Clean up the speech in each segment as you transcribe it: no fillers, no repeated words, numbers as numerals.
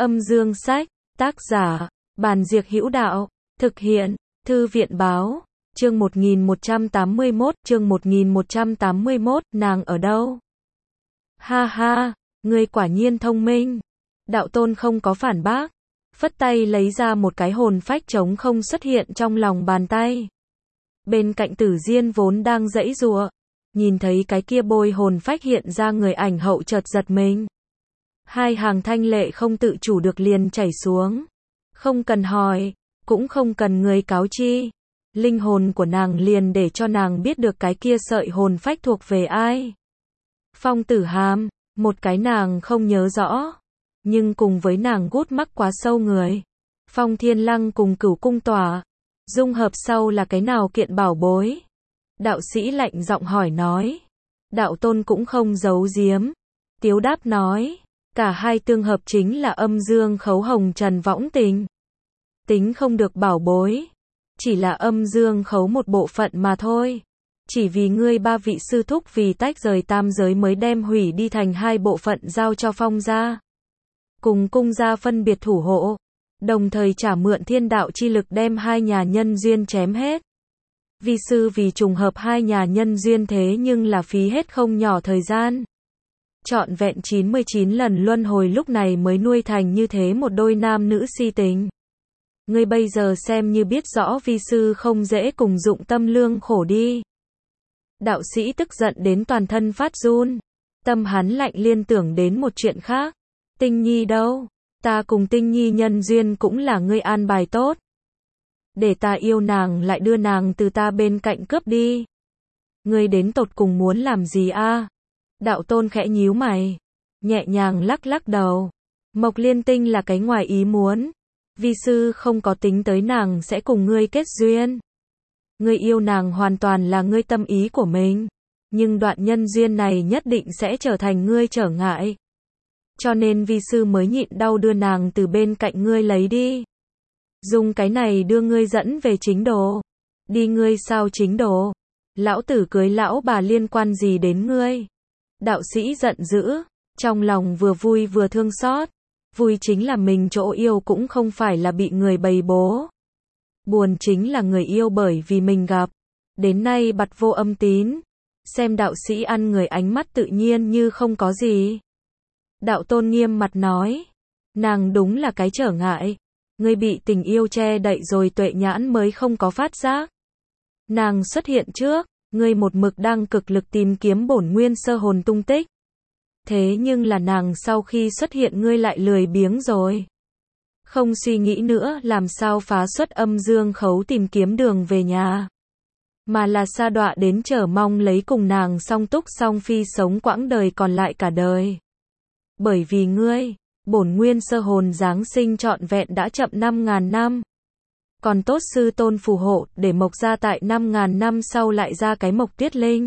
Âm dương sách, tác giả, Bàn Diệc Hữu Đạo, thực hiện, Thư viện báo, chương 1181, nàng ở đâu? Ha ha, ngươi quả nhiên thông minh. Đạo Tôn không có phản bác, phất tay lấy ra một cái hồn phách trống không xuất hiện trong lòng bàn tay. Bên cạnh Tử Diên vốn đang giãy giụa, nhìn thấy cái kia bôi hồn phách hiện ra người ảnh hậu chợt giật mình. Hai hàng thanh lệ không tự chủ được liền chảy xuống. Không cần hỏi, cũng không cần người cáo chi. Linh hồn của nàng liền để cho nàng biết được cái kia sợi hồn phách thuộc về ai. Phong Tử Hàm, một cái nàng không nhớ rõ, nhưng cùng với nàng gút mắc quá sâu người. Phong Thiên Lăng cùng Cửu Cung Tỏa, dung hợp sau là cái nào kiện bảo bối? Đạo sĩ lạnh giọng hỏi nói. Đạo Tôn cũng không giấu giếm, tiếu đáp nói, cả hai tương hợp chính là âm dương khấu hồng trần võng tình. Tính không được bảo bối, chỉ là âm dương khấu một bộ phận mà thôi. Chỉ vì ngươi ba vị sư thúc vì tách rời tam giới mới đem hủy đi thành hai bộ phận giao cho Phong gia cùng Cung gia phân biệt thủ hộ, đồng thời trả mượn thiên đạo chi lực đem hai nhà nhân duyên chém hết. Vi sư vì trùng hợp hai nhà nhân duyên thế nhưng là phí hết không nhỏ thời gian. Trọn vẹn 99 lần luân hồi lúc này mới nuôi thành như thế một đôi nam nữ si tình. Ngươi bây giờ xem như biết rõ vi sư không dễ cùng dụng tâm lương khổ đi. Đạo sĩ tức giận đến toàn thân phát run. Tâm hắn lạnh liên tưởng đến một chuyện khác. Tinh Nhi đâu? Ta cùng Tinh Nhi nhân duyên cũng là ngươi an bài tốt. Để ta yêu nàng lại đưa nàng từ ta bên cạnh cướp đi. Ngươi đến tột cùng muốn làm gì a? Đạo Tôn khẽ nhíu mày, nhẹ nhàng lắc lắc đầu. Mộc Liên Tinh là cái ngoài ý muốn. Vi sư không có tính tới nàng sẽ cùng ngươi kết duyên. Ngươi yêu nàng hoàn toàn là ngươi tâm ý của mình, nhưng đoạn nhân duyên này nhất định sẽ trở thành ngươi trở ngại. Cho nên vi sư mới nhịn đau đưa nàng từ bên cạnh ngươi lấy đi. Dùng cái này đưa ngươi dẫn về chính đồ. Đi ngươi sao chính đồ? Lão tử cưới lão bà liên quan gì đến ngươi? Đạo sĩ giận dữ, trong lòng vừa vui vừa thương xót. Vui chính là mình chỗ yêu cũng không phải là bị người bày bố. Buồn chính là người yêu bởi vì mình gặp, đến nay bặt vô âm tín. Xem đạo sĩ ăn người ánh mắt tự nhiên như không có gì. Đạo Tôn nghiêm mặt nói, nàng đúng là cái trở ngại. Ngươi bị tình yêu che đậy rồi tuệ nhãn mới không có phát giác. Nàng xuất hiện trước, ngươi một mực đang cực lực tìm kiếm bổn nguyên sơ hồn tung tích. Thế nhưng là nàng sau khi xuất hiện ngươi lại lười biếng rồi. Không suy nghĩ nữa làm sao phá xuất âm dương khấu tìm kiếm đường về nhà. Mà là sa đọa đến chờ mong lấy cùng nàng song túc song phi sống quãng đời còn lại cả đời. Bởi vì ngươi, bổn nguyên sơ hồn giáng sinh trọn vẹn đã chậm 5.000 năm. Còn tốt sư tôn phù hộ để mộc ra tại 5.000 năm sau lại ra cái mộc tuyết linh.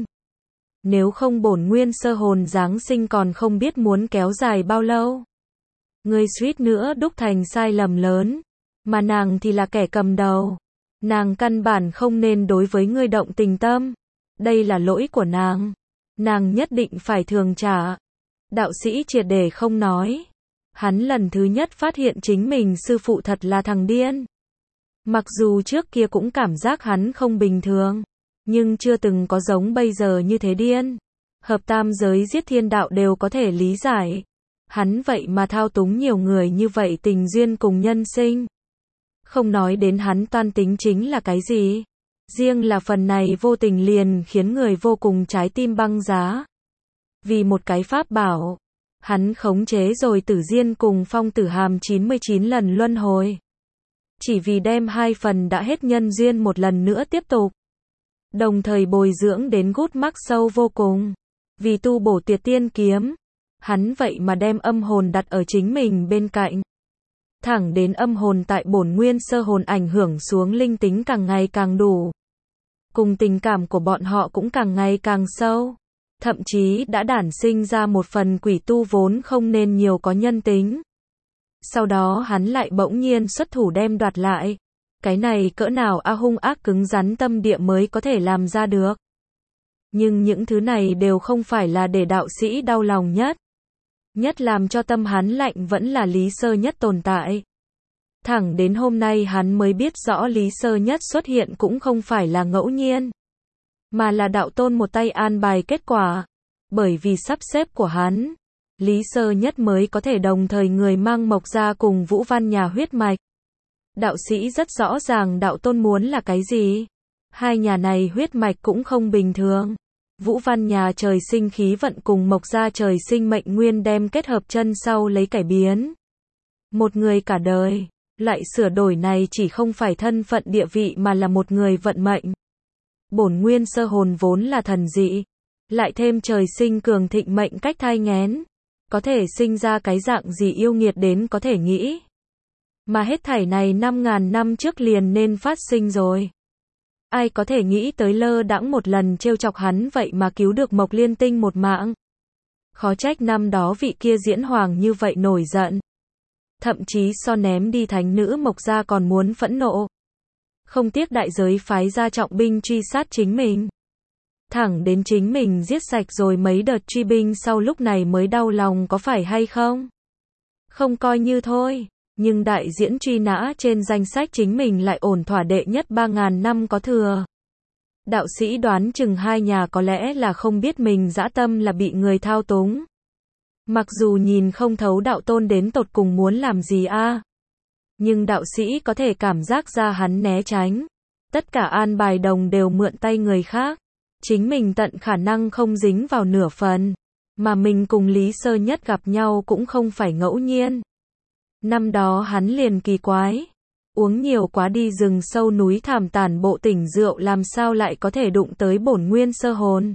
Nếu không bổn nguyên sơ hồn giáng sinh còn không biết muốn kéo dài bao lâu. Ngươi suýt nữa đúc thành sai lầm lớn, mà nàng thì là kẻ cầm đầu. Nàng căn bản không nên đối với ngươi động tình tâm. Đây là lỗi của nàng. Nàng nhất định phải thường trả. Đạo sĩ triệt để không nói. Hắn lần thứ nhất phát hiện chính mình sư phụ thật là thằng điên. Mặc dù trước kia cũng cảm giác hắn không bình thường, nhưng chưa từng có giống bây giờ như thế điên. Hợp tam giới giết thiên đạo đều có thể lý giải. Hắn vậy mà thao túng nhiều người như vậy tình duyên cùng nhân sinh. Không nói đến hắn toan tính chính là cái gì. Riêng là phần này vô tình liền khiến người vô cùng trái tim băng giá. Vì một cái pháp bảo, hắn khống chế rồi Tử Diên cùng Phong Tử Hàm 99 lần luân hồi. Chỉ vì đem hai phần đã hết nhân duyên một lần nữa tiếp tục. Đồng thời bồi dưỡng đến gút mắc sâu vô cùng. Vì tu bổ tuyệt tiên kiếm, hắn vậy mà đem âm hồn đặt ở chính mình bên cạnh. Thẳng đến âm hồn tại bổn nguyên sơ hồn ảnh hưởng xuống linh tính càng ngày càng đủ. Cùng tình cảm của bọn họ cũng càng ngày càng sâu. Thậm chí đã đản sinh ra một phần quỷ tu vốn không nên nhiều có nhân tính. Sau đó hắn lại bỗng nhiên xuất thủ đem đoạt lại. Cái này cỡ nào hung ác cứng rắn tâm địa mới có thể làm ra được. Nhưng những thứ này đều không phải là để đạo sĩ đau lòng nhất. Nhất làm cho tâm hắn lạnh vẫn là Lý Sơ Nhất tồn tại. Thẳng đến hôm nay hắn mới biết rõ Lý Sơ Nhất xuất hiện cũng không phải là ngẫu nhiên, mà là đạo tôn một tay an bài kết quả. Bởi vì sắp xếp của hắn, Lý Sơ Nhất mới có thể đồng thời người mang Mộc Gia cùng Vũ Văn nhà huyết mạch. Đạo sĩ rất rõ ràng đạo tôn muốn là cái gì. Hai nhà này huyết mạch cũng không bình thường. Vũ Văn nhà trời sinh khí vận cùng Mộc Gia trời sinh mệnh nguyên đem kết hợp chân sau lấy cải biến. Một người cả đời. Loại sửa đổi này chỉ không phải thân phận địa vị mà là một người vận mệnh. Bổn nguyên sơ hồn vốn là thần dị, lại thêm trời sinh cường thịnh mệnh cách thai nghén, có thể sinh ra cái dạng gì yêu nghiệt đến có thể nghĩ. Mà hết thảy này 5.000 năm trước liền nên phát sinh rồi. Ai có thể nghĩ tới lơ đãng một lần trêu chọc hắn vậy mà cứu được Mộc Liên Tinh một mạng. Khó trách năm đó vị kia diễn hoàng như vậy nổi giận. Thậm chí so ném đi thánh nữ Mộc Gia còn muốn phẫn nộ. Không tiếc đại giới phái ra trọng binh truy sát chính mình. Thẳng đến chính mình giết sạch rồi mấy đợt truy binh sau lúc này mới đau lòng có phải hay không? Không coi như thôi, nhưng đại diễn truy nã trên danh sách chính mình lại ổn thỏa đệ nhất 3.000 năm có thừa. Đạo sĩ đoán chừng hai nhà có lẽ là không biết mình dã tâm là bị người thao túng. Mặc dù nhìn không thấu đạo tôn đến tột cùng muốn làm gì nhưng đạo sĩ có thể cảm giác ra hắn né tránh. Tất cả an bài đồng đều mượn tay người khác. Chính mình tận khả năng không dính vào nửa phần. Mà mình cùng Lý Sơ Nhất gặp nhau cũng không phải ngẫu nhiên. Năm đó hắn liền kỳ quái. Uống nhiều quá đi rừng sâu núi thảm tàn bộ tỉnh rượu làm sao lại có thể đụng tới bổn nguyên sơ hồn.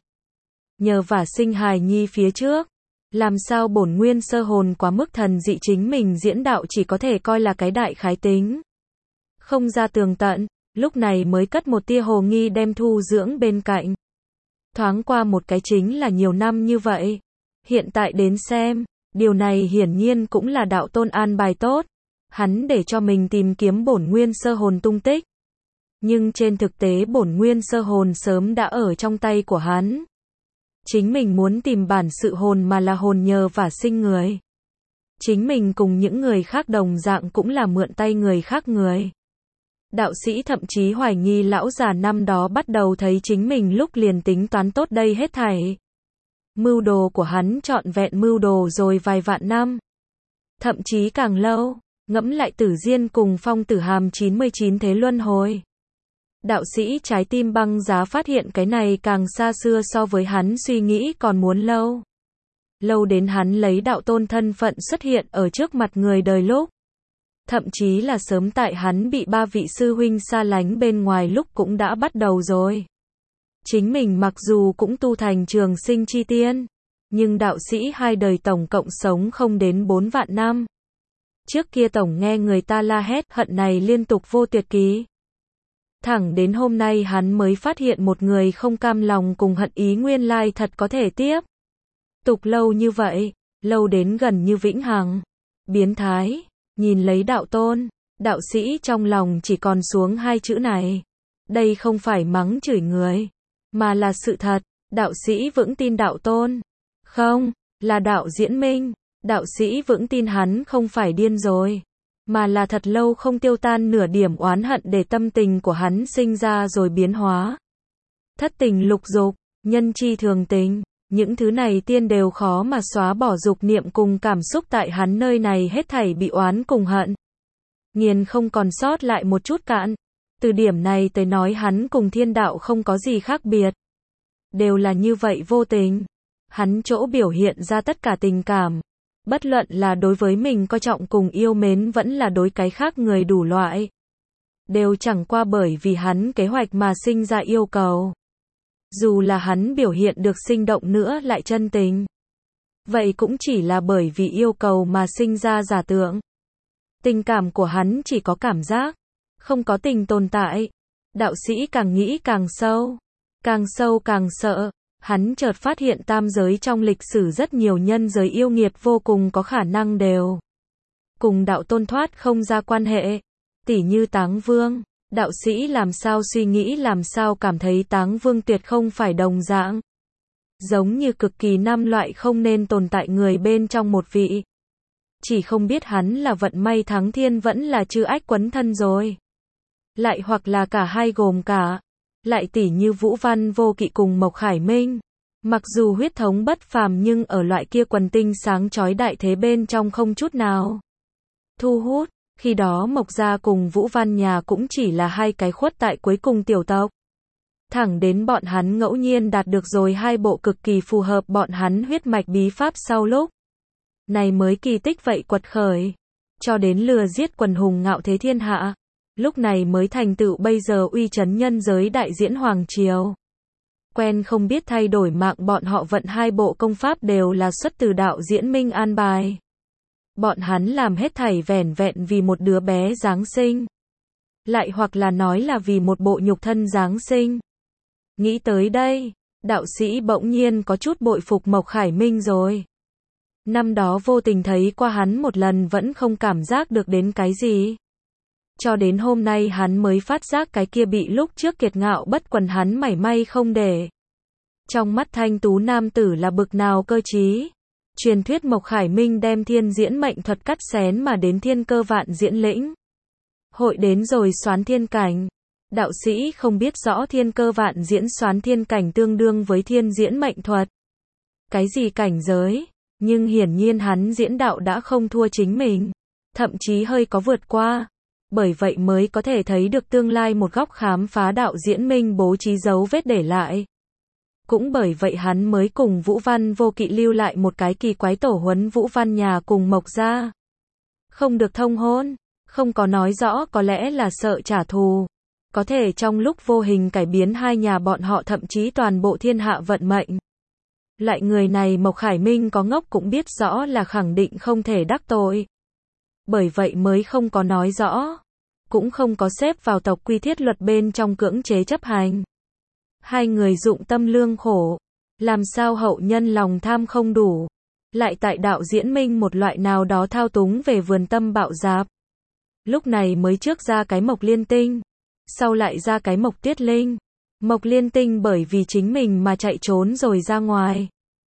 Nhờ vả sinh hài nhi phía trước. Làm sao bổn nguyên sơ hồn quá mức thần dị chính mình diễn đạo chỉ có thể coi là cái đại khái tính. Không ra tường tận, lúc này mới cất một tia hồ nghi đem thu dưỡng bên cạnh. Thoáng qua một cái chính là nhiều năm như vậy. Hiện tại đến xem, điều này hiển nhiên cũng là đạo tôn an bài tốt. Hắn để cho mình tìm kiếm bổn nguyên sơ hồn tung tích. Nhưng trên thực tế bổn nguyên sơ hồn sớm đã ở trong tay của hắn. Chính mình muốn tìm bản sự hồn mà là hồn nhờ vả sinh người. Chính mình cùng những người khác đồng dạng cũng là mượn tay người khác người. Đạo sĩ thậm chí hoài nghi lão già năm đó bắt đầu thấy chính mình lúc liền tính toán tốt đây hết thảy. Mưu đồ của hắn trọn vẹn mưu đồ rồi vài vạn năm. Thậm chí càng lâu, ngẫm lại Tử Diên cùng Phong Tử Hàm 99 thế luân hồi. Đạo sĩ trái tim băng giá phát hiện cái này càng xa xưa so với hắn suy nghĩ còn muốn lâu. Lâu đến hắn lấy đạo tôn thân phận xuất hiện ở trước mặt người đời lúc. Thậm chí là sớm tại hắn bị ba vị sư huynh xa lánh bên ngoài lúc cũng đã bắt đầu rồi. Chính mình mặc dù cũng tu thành trường sinh chi tiên, nhưng đạo sĩ hai đời tổng cộng sống không đến 4 vạn năm. Trước kia tổng nghe người ta la hét hận này liên tục vô tuyệt ký. Thẳng đến hôm nay hắn mới phát hiện một người không cam lòng cùng hận ý nguyên lai thật có thể tiếp tục lâu như vậy, lâu đến gần như vĩnh hằng. Biến thái, nhìn lấy đạo tôn, đạo sĩ trong lòng chỉ còn xuống hai chữ này. Đây không phải mắng chửi người, mà là sự thật. Đạo sĩ vững tin đạo tôn. Không, là đạo diễn minh. Đạo sĩ vững tin hắn không phải điên rồi, mà là thật lâu không tiêu tan nửa điểm oán hận để tâm tình của hắn sinh ra rồi biến hóa. Thất tình lục dục, nhân chi thường tình, những thứ này tiên đều khó mà xóa bỏ dục niệm cùng cảm xúc tại hắn nơi này hết thảy bị oán cùng hận. Nghiền không còn sót lại một chút cạn. Từ điểm này tới nói hắn cùng thiên đạo không có gì khác biệt. Đều là như vậy vô tình. Hắn chỗ biểu hiện ra tất cả tình cảm. Bất luận là đối với mình coi trọng cùng yêu mến vẫn là đối cái khác người đủ loại. Đều chẳng qua bởi vì hắn kế hoạch mà sinh ra yêu cầu. Dù là hắn biểu hiện được sinh động nữa lại chân tình. Vậy cũng chỉ là bởi vì yêu cầu mà sinh ra giả tượng. Tình cảm của hắn chỉ có cảm giác, không có tình tồn tại. Đạo sĩ càng nghĩ càng sâu càng sợ. Hắn chợt phát hiện tam giới trong lịch sử rất nhiều nhân giới yêu nghiệt vô cùng có khả năng đều cùng đạo tôn thoát không ra quan hệ. Tỉ như Táng Vương, đạo sĩ làm sao suy nghĩ làm sao cảm thấy Táng Vương tuyệt không phải đồng dạng. giống như cực kỳ nam loại không nên tồn tại người bên trong một vị. Chỉ không biết hắn là vận may thắng thiên vẫn là chư ách quấn thân rồi. Lại hoặc là cả hai gồm cả. Lại tỉ như Vũ Văn Vô Kỵ cùng Mộc Khải Minh. Mặc dù huyết thống bất phàm nhưng ở loại kia quần tinh sáng chói đại thế bên trong không chút nào thu hút. Khi đó Mộc gia cùng Vũ Văn nhà cũng chỉ là hai cái khuất tại cuối cùng tiểu tộc. Thẳng đến bọn hắn ngẫu nhiên đạt được rồi hai bộ cực kỳ phù hợp bọn hắn huyết mạch bí pháp sau lúc này mới kỳ tích vậy quật khởi. Cho đến lừa giết quần hùng ngạo thế thiên hạ. Lúc này mới thành tựu bây giờ uy chấn nhân giới đại diễn hoàng triều. Quen không biết thay đổi mạng bọn họ vận hai bộ công pháp đều là xuất từ đạo diễn Minh an bài. Bọn hắn làm hết thảy vẻn vẹn vì một đứa bé giáng sinh. Lại hoặc là nói là vì một bộ nhục thân giáng sinh. Nghĩ tới đây, đạo sĩ bỗng nhiên có chút bội phục Mộc Khải Minh rồi. Năm đó vô tình thấy qua hắn một lần vẫn không cảm giác được đến cái gì. Cho đến hôm nay hắn mới phát giác cái kia bị lúc trước kiệt ngạo bất quần hắn mảy may không để. Trong mắt thanh tú nam tử là bực nào cơ trí. Truyền thuyết Mộc Khải Minh đem thiên diễn mệnh thuật cắt xén mà đến thiên cơ vạn diễn lĩnh. Hội đến rồi xoán thiên cảnh. Đạo sĩ không biết rõ thiên cơ vạn diễn xoán thiên cảnh tương đương với thiên diễn mệnh thuật. Cái gì cảnh giới, nhưng hiển nhiên hắn diễn đạo đã không thua chính mình. Thậm chí hơi có vượt qua. Bởi vậy mới có thể thấy được tương lai một góc khám phá đạo diễn Minh bố trí dấu vết để lại. Cũng bởi vậy hắn mới cùng Vũ Văn Vô Kỵ lưu lại một cái kỳ quái tổ huấn Vũ Văn nhà cùng Mộc gia. Không được thông hôn, không có nói rõ có lẽ là sợ trả thù. Có thể trong lúc vô hình cải biến hai nhà bọn họ thậm chí toàn bộ thiên hạ vận mệnh. Lại người này Mộc Khải Minh có ngốc cũng biết rõ là khẳng định không thể đắc tội. Bởi vậy mới không có nói rõ. Cũng không có xếp vào tộc quy thiết luật bên trong cưỡng chế chấp hành. Hai người dụng tâm lương khổ. Làm sao hậu nhân lòng tham không đủ. Lại tại đạo diễn Minh một loại nào đó thao túng về vườn tâm bạo dạp. Lúc này mới trước ra cái Mộc Liên Tinh. Sau lại ra cái Mộc Tuyết Linh. Mộc Liên Tinh bởi vì chính mình mà chạy trốn rồi ra ngoài.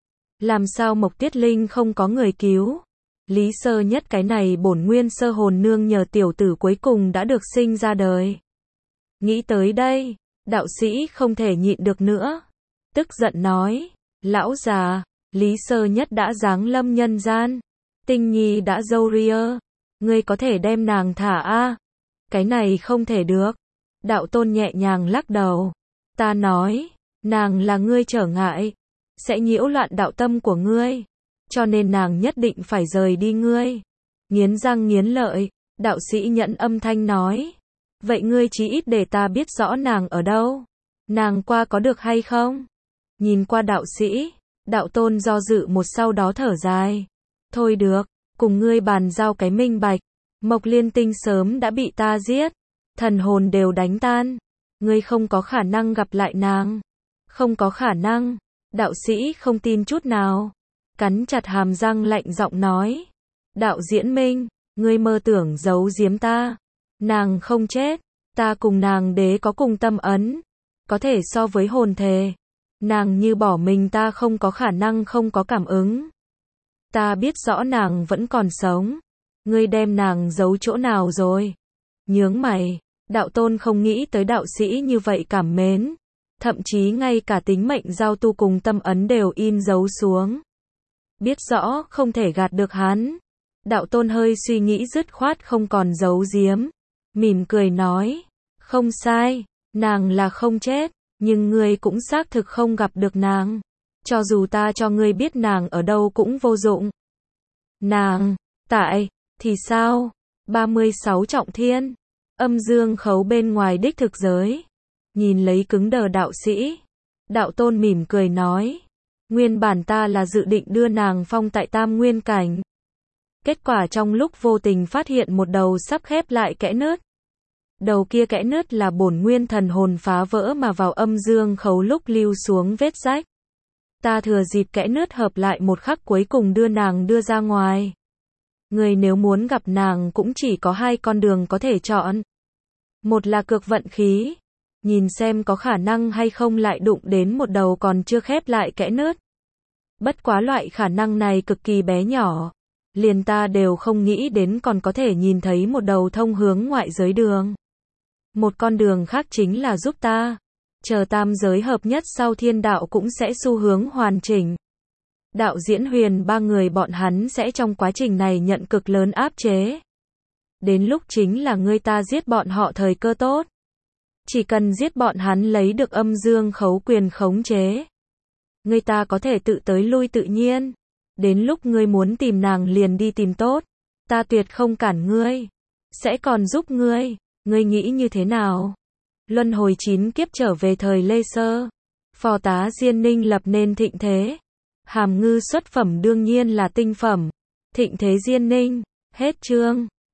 Làm sao Mộc Tuyết Linh không có người cứu. Lý Sơ Nhất cái này bổn nguyên sơ hồn nương nhờ tiểu tử cuối cùng đã được sinh ra đời. Nghĩ tới đây, đạo sĩ không thể nhịn được nữa. Tức giận nói, lão già, Lý Sơ Nhất đã giáng lâm nhân gian. Tinh Nhi đã dâu ria. Ngươi có thể đem nàng thả a? Cái này không thể được. Đạo Tôn nhẹ nhàng lắc đầu. Ta nói, nàng là ngươi trở ngại. Sẽ nhiễu loạn đạo tâm của ngươi. Cho nên nàng nhất định phải rời đi ngươi. Nghiến răng nghiến lợi, đạo sĩ Nhẫn âm thanh nói. Vậy ngươi chí ít để ta biết rõ nàng ở đâu. Nàng qua có được hay không? Nhìn qua đạo sĩ, đạo Tôn do dự một sau đó thở dài. Thôi được, cùng ngươi bàn giao cái minh bạch. Mộc Liên Tinh sớm đã bị ta giết. Thần hồn đều đánh tan. Ngươi không có khả năng gặp lại nàng. Không có khả năng. Đạo sĩ không tin chút nào. Cắn chặt hàm răng lạnh giọng nói. Đạo diễn Minh, ngươi mơ tưởng giấu giếm ta. Nàng không chết. Ta cùng nàng đế có cùng tâm ấn. Có thể so với hồn thề. Nàng như bỏ mình ta không có khả năng không có cảm ứng. Ta biết rõ nàng vẫn còn sống. Ngươi đem nàng giấu chỗ nào rồi? Nhướng mày, đạo Tôn không nghĩ tới đạo sĩ như vậy cảm mến. Thậm chí ngay cả tính mệnh giao tu cùng tâm ấn đều in dấu xuống. Biết rõ không thể gạt được hắn. Đạo Tôn hơi suy nghĩ dứt khoát không còn giấu giếm. Mỉm cười nói, không sai, nàng là không chết, nhưng ngươi cũng xác thực không gặp được nàng. Cho dù ta cho ngươi biết nàng ở đâu cũng vô dụng. Nàng, tại, thì sao? 36 trọng thiên. Âm dương khấu bên ngoài đích thực giới. Nhìn lấy cứng đờ đạo sĩ. Đạo Tôn mỉm cười nói. Nguyên bản ta là dự định đưa nàng phong tại Tam Nguyên Cảnh. Kết quả trong lúc vô tình phát hiện một đầu sắp khép lại kẽ nứt. Đầu kia kẽ nứt là bổn nguyên thần hồn phá vỡ mà vào âm dương khấu lúc lưu xuống vết rách. Ta thừa dịp kẽ nứt hợp lại một khắc cuối cùng đưa nàng đưa ra ngoài. Người nếu muốn gặp nàng cũng chỉ có hai con đường có thể chọn. Một là cược vận khí. nhìn xem có khả năng hay không lại đụng đến một đầu còn chưa khép lại kẽ nứt. Bất quá loại khả năng này cực kỳ bé nhỏ, liền ta đều không nghĩ đến còn có thể nhìn thấy một đầu thông hướng ngoại giới đường. Một con đường khác chính là giúp ta, chờ tam giới hợp nhất sau thiên đạo cũng sẽ xu hướng hoàn chỉnh. Đạo diễn Huyền ba người bọn hắn sẽ trong quá trình này nhận cực lớn áp chế. Đến lúc chính là ngươi ta giết bọn họ thời cơ tốt. Chỉ cần giết bọn hắn lấy được âm dương khấu quyền khống chế. Ngươi ta có thể tự tới lui tự nhiên. Đến lúc ngươi muốn tìm nàng liền đi tìm tốt. Ta tuyệt không cản ngươi. Sẽ còn giúp ngươi. Ngươi nghĩ như thế nào? Luân hồi 9 kiếp trở về thời Lê Sơ. Phò tá Diên Ninh lập nên thịnh thế. Hàm Ngư xuất phẩm đương nhiên là tinh phẩm. Thịnh thế Diên Ninh. Hết chương.